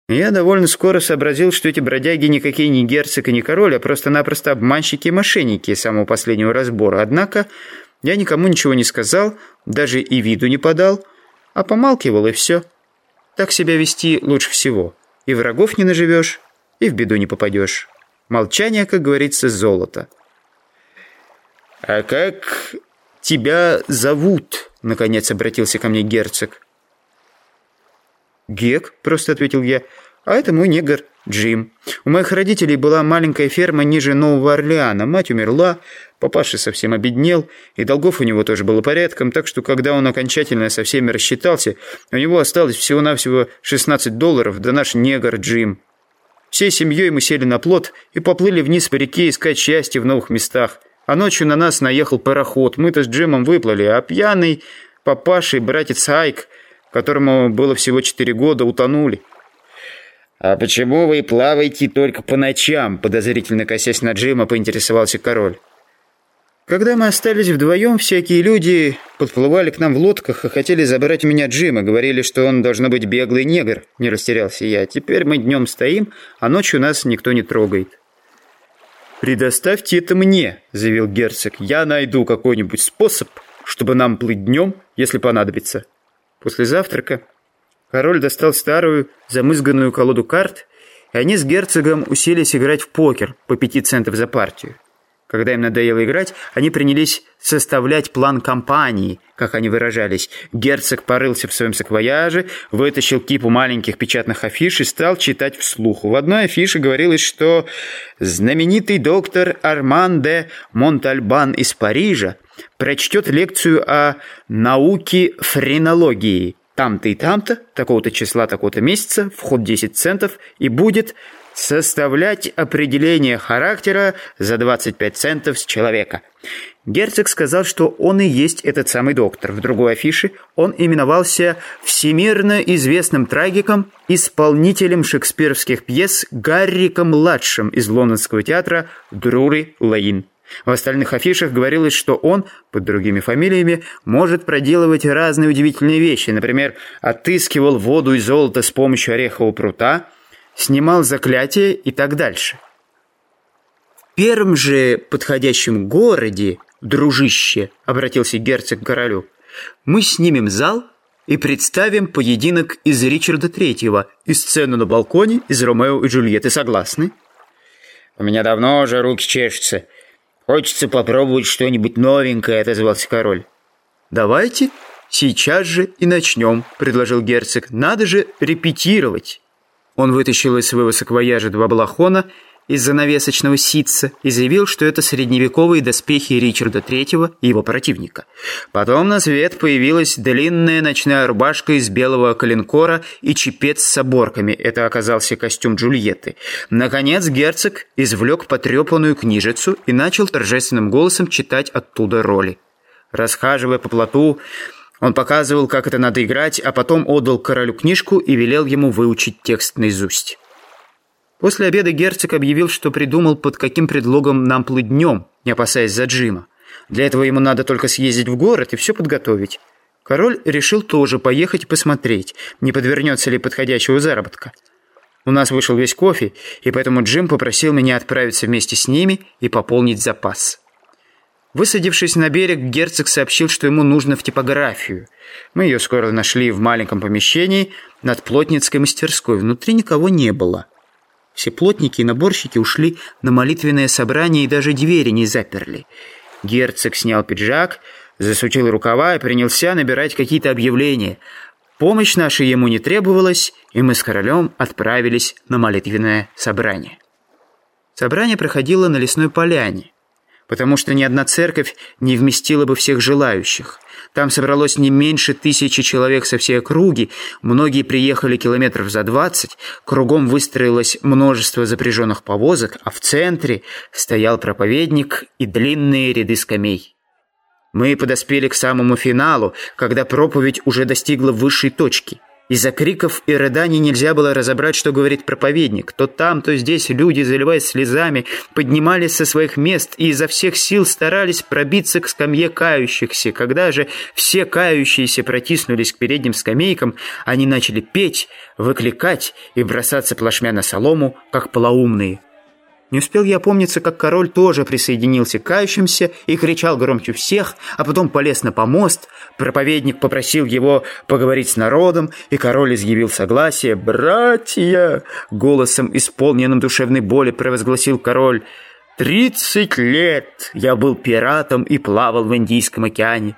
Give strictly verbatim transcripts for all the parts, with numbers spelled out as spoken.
Я довольно скоро сообразил, что эти бродяги никакие не герцог и не король, а просто-напросто обманщики и мошенники самого последнего разбора. Однако я никому ничего не сказал, даже и виду не подал, а помалкивал, и все. Так себя вести лучше всего. И врагов не наживешь, и в беду не попадешь. Молчание, как говорится, золото. «А как тебя зовут?» — наконец обратился ко мне герцог. «Гек», — просто ответил я, — «а это мой негр Джим. У моих родителей была маленькая ферма ниже Нового Орлеана. Мать умерла, папаша совсем обеднел, и долгов у него тоже было порядком, так что, когда он окончательно со всеми рассчитался, у него осталось всего-навсего шестнадцать долларов, да наш негр Джим. Всей семьей мы сели на плот и поплыли вниз по реке искать счастье в новых местах. А ночью на нас наехал пароход. Мы-то с Джимом выплыли, а пьяный папаша и братец Айк, которому было всего четыре года, утонули». «А почему вы плаваете только по ночам?» — подозрительно косясь на Джима, поинтересовался король. «Когда мы остались вдвоем, всякие люди подплывали к нам в лодках и хотели забрать у меня Джима. Говорили, что он должно быть беглый негр», — не растерялся я. «Теперь мы днем стоим, а ночью нас никто не трогает». «Предоставьте это мне», — заявил герцог. «Я найду какой-нибудь способ, чтобы нам плыть днем, если понадобится». После завтрака король достал старую замызганную колоду карт, и они с герцогом уселись играть в покер по пяти центов за партию. Когда им надоело играть, они принялись составлять план кампании, как они выражались. Герцог порылся в своем саквояже, вытащил кипу маленьких печатных афиш и стал читать вслух. В одной афише говорилось, что знаменитый доктор Арман де Монтальбан из Парижа прочтет лекцию о науке френологии там-то и там-то, такого-то числа, такого-то месяца, вход десять центов, и будет составлять определение характера за двадцать пять центов с человека. Герцог сказал, что он и есть этот самый доктор. В другой афише он именовался всемирно известным трагиком, исполнителем шекспировских пьес Гарриком-младшим из лондонского театра Друри-Лейн. В остальных афишах говорилось, что он, под другими фамилиями, может проделывать разные удивительные вещи. Например, отыскивал воду и золото с помощью орехового прута, снимал заклятие и так дальше. В первом же подходящем городе, дружище, обратился герцог к королю, мы снимем зал и представим поединок из Ричарда Третьего и сцену на балконе из Ромео и Джульетты. Согласны? У меня давно уже руки чешутся. Хочется попробовать что-нибудь новенькое, отозвался король. Давайте сейчас же и начнем, предложил герцог. Надо же репетировать. Он вытащил из своего саквояжа два балахона из занавесочного ситца и заявил, что это средневековые доспехи Ричарда Третьего и его противника. Потом на свет появилась длинная ночная рубашка из белого коленкора и чепец с оборками. Это оказался костюм Джульетты. Наконец герцог извлек потрепанную книжицу и начал торжественным голосом читать оттуда роли. Расхаживая по плоту, он показывал, как это надо играть, а потом отдал королю книжку и велел ему выучить текст наизусть. После обеда герцог объявил, что придумал, под каким предлогом нам плыть днем, не опасаясь за Джима. Для этого ему надо только съездить в город и все подготовить. Король решил тоже поехать и посмотреть, не подвернется ли подходящего заработка. У нас вышел весь кофе, и поэтому Джим попросил меня отправиться вместе с ними и пополнить запас. Высадившись на берег, герцог сообщил, что ему нужно в типографию. Мы ее скоро нашли в маленьком помещении над плотницкой мастерской. Внутри никого не было. Все плотники и наборщики ушли на молитвенное собрание и даже двери не заперли. Герцог снял пиджак, засучил рукава и принялся набирать какие-то объявления. Помощь наша ему не требовалась, и мы с королем отправились на молитвенное собрание. Собрание проходило на лесной поляне, потому что ни одна церковь не вместила бы всех желающих. Там собралось не меньше тысячи человек со всей округи, многие приехали километров за двадцать, кругом выстроилось множество запряженных повозок, а в центре стоял проповедник и длинные ряды скамей. Мы подоспели к самому финалу, когда проповедь уже достигла высшей точки. Из-за криков и рыданий нельзя было разобрать, что говорит проповедник. То там, то здесь люди, заливаясь слезами, поднимались со своих мест и изо всех сил старались пробиться к скамье кающихся. Когда же все кающиеся протиснулись к передним скамейкам, они начали петь, выкликать и бросаться плашмя на солому, как полоумные. Не успел я опомниться, как король тоже присоединился к кающимся и кричал громче всех, а потом полез на помост. Проповедник попросил его поговорить с народом, и король изъявил согласие. «Братья!» — голосом, исполненным душевной боли, провозгласил король. «Тридцать лет я был пиратом и плавал в Индийском океане».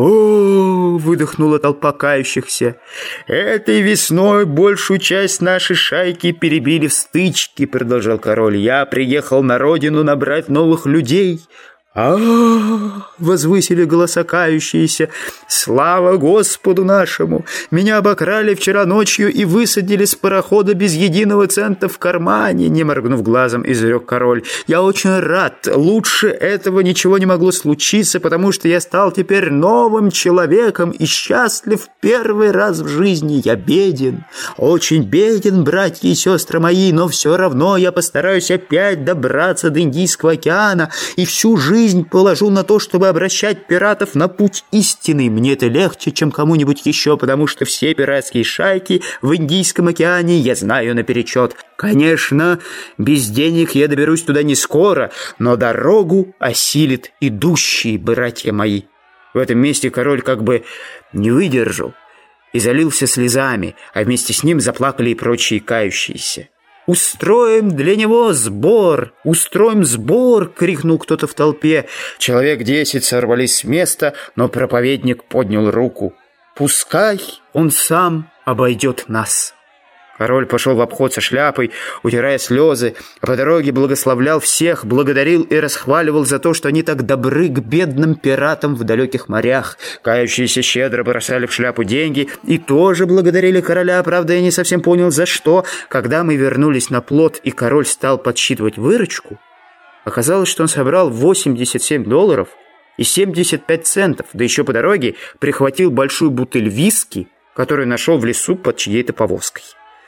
«О!» — выдохнула толпа кающихся. «Этой весной большую часть нашей шайки перебили в стычке», — продолжал король. «Я приехал на родину набрать новых людей». «А-а-а!» — возвысили голоса кающиеся. «Слава Господу нашему! Меня обокрали вчера ночью и высадили с парохода без единого цента в кармане!» Не моргнув глазом, изрек король. «Я очень рад. Лучше этого ничего не могло случиться, потому что я стал теперь новым человеком и счастлив первый раз в жизни. Я беден, очень беден, братья и сестры мои, но все равно я постараюсь опять добраться до Индийского океана и всю жизнь Жизнь положу на то, чтобы обращать пиратов на путь истины. Мне это легче, чем кому-нибудь еще, потому что все пиратские шайки в Индийском океане я знаю наперечет. Конечно, без денег я доберусь туда не скоро, но дорогу осилит идущие, братья мои». В этом месте король как бы не выдержал и залился слезами, а вместе с ним заплакали и прочие кающиеся. «Устроим для него сбор! Устроим сбор!» — крикнул кто-то в толпе. Человек десять сорвались с места, но проповедник поднял руку. «Пускай он сам обойдет нас!» Король пошел в обход со шляпой, утирая слезы, а по дороге благословлял всех, благодарил и расхваливал за то, что они так добры к бедным пиратам в далеких морях. Кающиеся щедро бросали в шляпу деньги и тоже благодарили короля, правда, я не совсем понял, за что. Когда мы вернулись на плот и король стал подсчитывать выручку, оказалось, что он собрал восемьдесят семь долларов и семьдесят пять центов, да еще по дороге прихватил большую бутыль виски, которую нашел в лесу под чьей-то повозкой.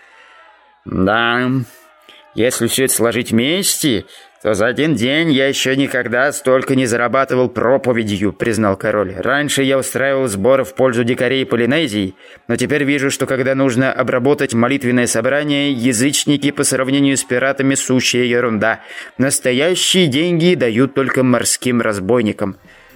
«Да, если все это сложить вместе, то за один день я еще никогда столько не зарабатывал проповедью», — признал король. «Раньше я устраивал сборы в пользу дикарей Полинезии, но теперь вижу, что когда нужно обработать молитвенное собрание, язычники по сравнению с пиратами сущая ерунда. Настоящие деньги дают только морским разбойникам».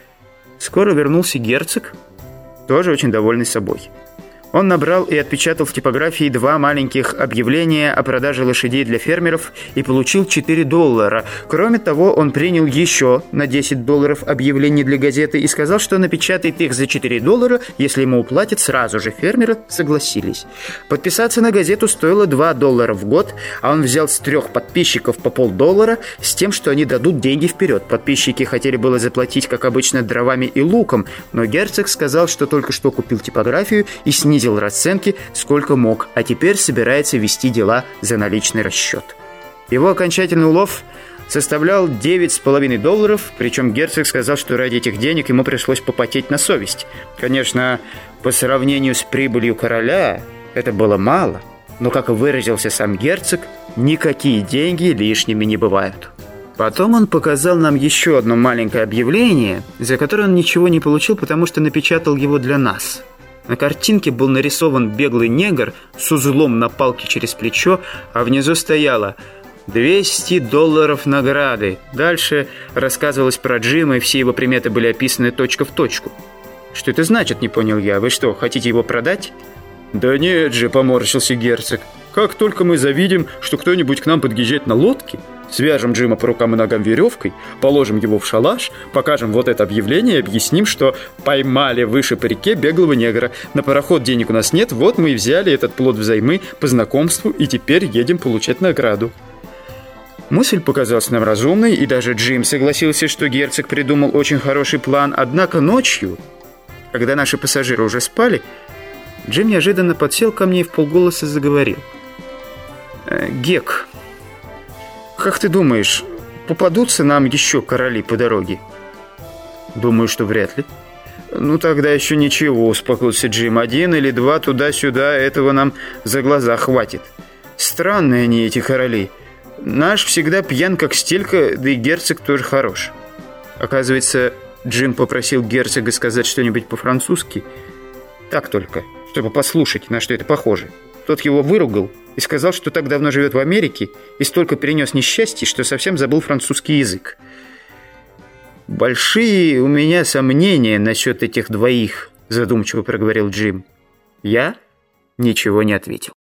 Скоро вернулся герцог, тоже очень довольный собой. Он набрал и отпечатал в типографии два маленьких объявления о продаже лошадей для фермеров и получил четыре доллара. Кроме того, он принял еще на десять долларов объявлений для газеты и сказал, что напечатает их за четыре доллара, если ему уплатят сразу же. Фермеры согласились. Подписаться на газету стоило два доллара в год, а он взял с трех подписчиков по полдоллара с тем, что они дадут деньги вперед. Подписчики хотели было заплатить, как обычно, дровами и луком, но герцог сказал, что только что купил типографию и снизил расценки сколько мог, а теперь собирается вести дела за наличный расчет. Его окончательный улов составлял девять с половиной долларов, причем герцог сказал, что ради этих денег ему пришлось попотеть на совесть. Конечно, по сравнению с прибылью короля это было мало, но, как выразился сам герцог, никакие деньги лишними не бывают. Потом он показал нам еще одно маленькое объявление, за которое он ничего не получил, потому что напечатал его для нас. На картинке был нарисован беглый негр с узлом на палке через плечо, а внизу стояло двести долларов награды. Дальше рассказывалось про Джима, и все его приметы были описаны точка в точку. «Что это значит?» — не понял я. «Вы что, хотите его продать?» «Да нет же», — поморщился герцог. «Как только мы завидим, что кто-нибудь к нам подъезжает на лодке, свяжем Джима по рукам и ногам веревкой, положим его в шалаш, покажем вот это объявление и объясним, что поймали выше по реке беглого негра. На пароход денег у нас нет, вот мы и взяли этот плод взаймы по знакомству и теперь едем получать награду». Мысль показалась нам разумной, и даже Джим согласился, что герцог придумал очень хороший план. Однако ночью, когда наши пассажиры уже спали, Джим неожиданно подсел ко мне и вполголоса заговорил. «Гек, как ты думаешь, попадутся нам еще короли по дороге?» «Думаю, что вряд ли. «Ну, тогда еще ничего», — успокоился Джим. «Один или два туда-сюда, этого нам за глаза хватит. Странные они, эти короли. Наш всегда пьян, как стелька, да и герцог тоже хорош». Оказывается, Джим попросил герцога сказать что-нибудь по-французски. Так только, чтобы послушать, на что это похоже. Тот его выругал и сказал, что так давно живет в Америке и столько перенес несчастий, что совсем забыл французский язык. «Большие у меня сомнения насчет этих двоих», — задумчиво проговорил Джим. Я ничего не ответил.